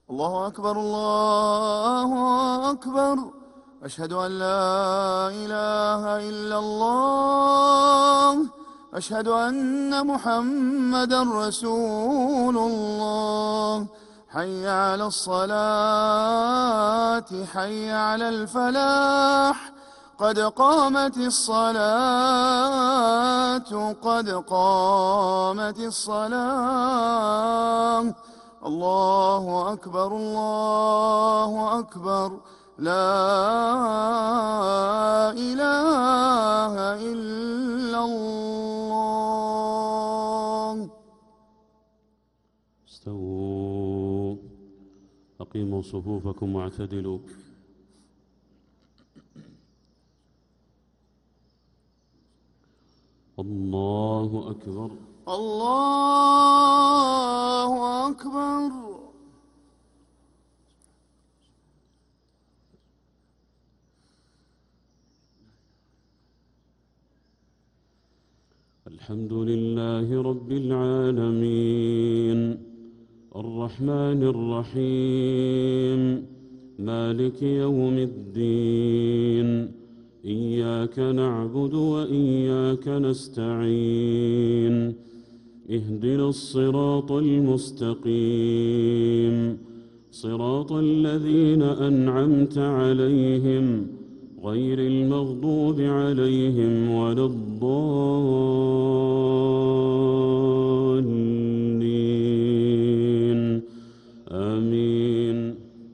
الله أكبر الله أكبر. أشهد أن لا إله إلا الله. أشهد أن محمدا رسول الله. حي على الصلاة حي على الفلاح. قد قامت الصلاة قد قامت الصلاة. الله أكبر الله أكبر. لا إله إلا الله. استووا، أقيموا صفوفكم واعتدلوا. الله أكبر الله أكبر. الحمد لله رب العالمين الرحمن الرحيم مالك يوم الدين. إياك نعبد وإياك نستعين. اهدنا الصراط المستقيم، صراط الذين أنعمت عليهم غير المغضوب عليهم ولا الضالين. آمين.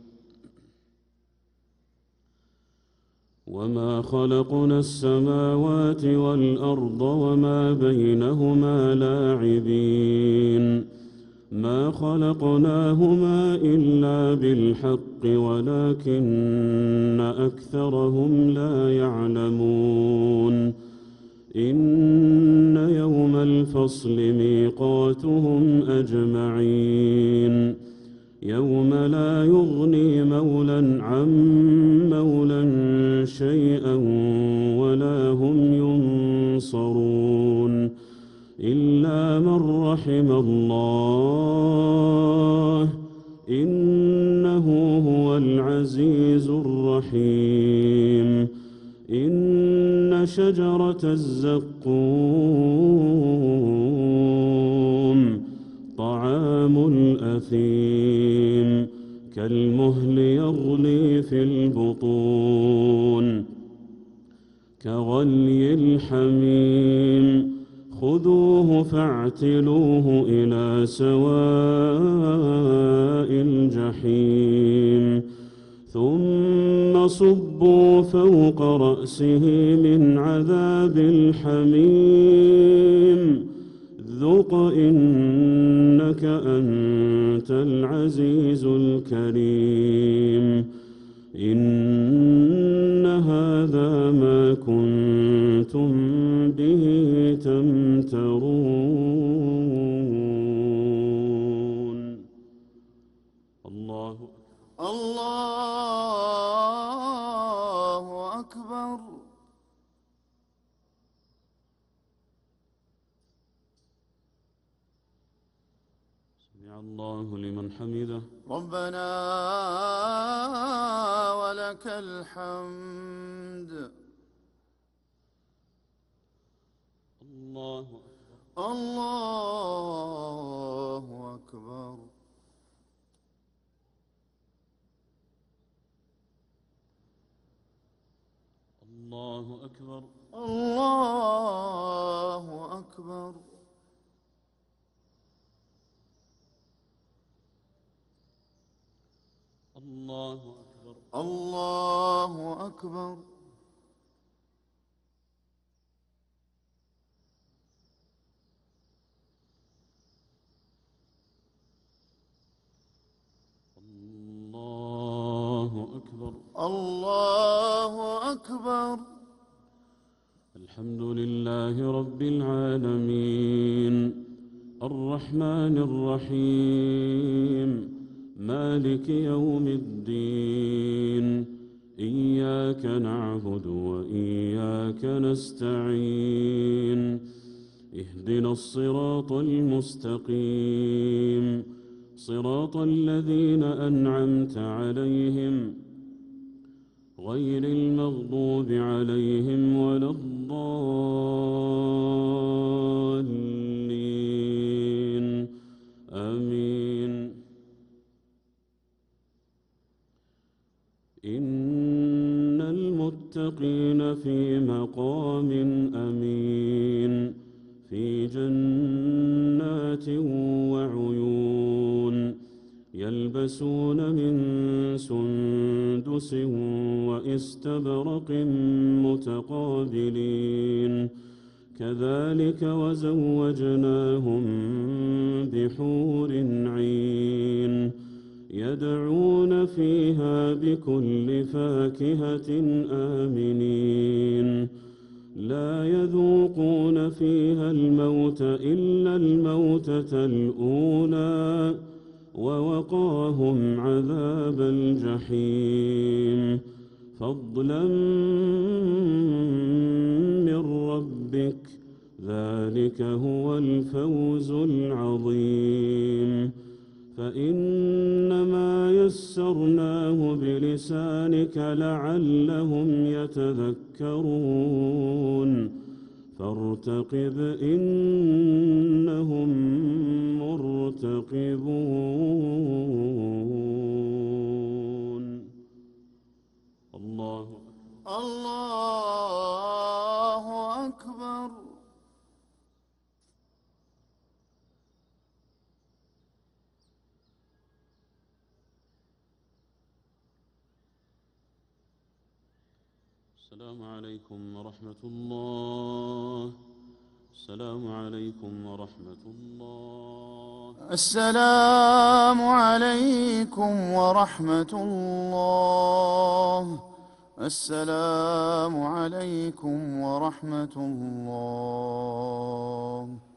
وما خلقنا السماوات والأرض وما بينهما لاعبين. ما خلقناهما إلا بالحق ولكن أكثرهم لا يعلمون. إن يوم الفصل ميقاتهم أجمعين. يوم لا يغني مولى عن مولى شيئا ولا هم ينصرون إلا من رحم الله إنه هو العزيز الرحيم. إن شجرة الزقوم طعام الأثيم كالمهل يغلي في البطون كغلي الحميم. خذوه فاعتلوه إلى سواء الجحيم ثم صبوا فوق رأسه من عذاب الحميم. ذق إنك أنت العزيز الكريم. إن هذا ما كنتم به تمترون. الله أكبر. سمع الله لمن حمده. ربنا ولك الحمد. الله الله أكبر. الله أكبر. الله أكبر. الله أكبر. الله أكبر. الله أكبر. الله أكبر. الحمد لله رب العالمين الرحمن الرحيم مالك يوم الدين. إياك نعبد وإياك نستعين. اهدنا الصراط المستقيم، صراط الذين أنعمت عليهم غير المغضوب عليهم ولا الضالين آمين. إن المتقين في مقام أمين في جنات وعيون يلبسون من سندس وإستبرق متقابلين كذلك وزوجناهم بحور عين يدعون فيها بكل فاكهة آمنين لا يذوقون فيها الموت إلا الموتة الأولى ووقاهم عذاب الجحيم فضلا من ربك ذلك هو الفوز العظيم. فإنما يسرناه بلسانك لعلهم يتذكرون فارتقب إنهم مرتقبون. الله أكبر. السلام عليكم ورحمة الله. السلام عليكم ورحمة الله. السلام عليكم ورحمة الله. السلام عليكم ورحمة الله.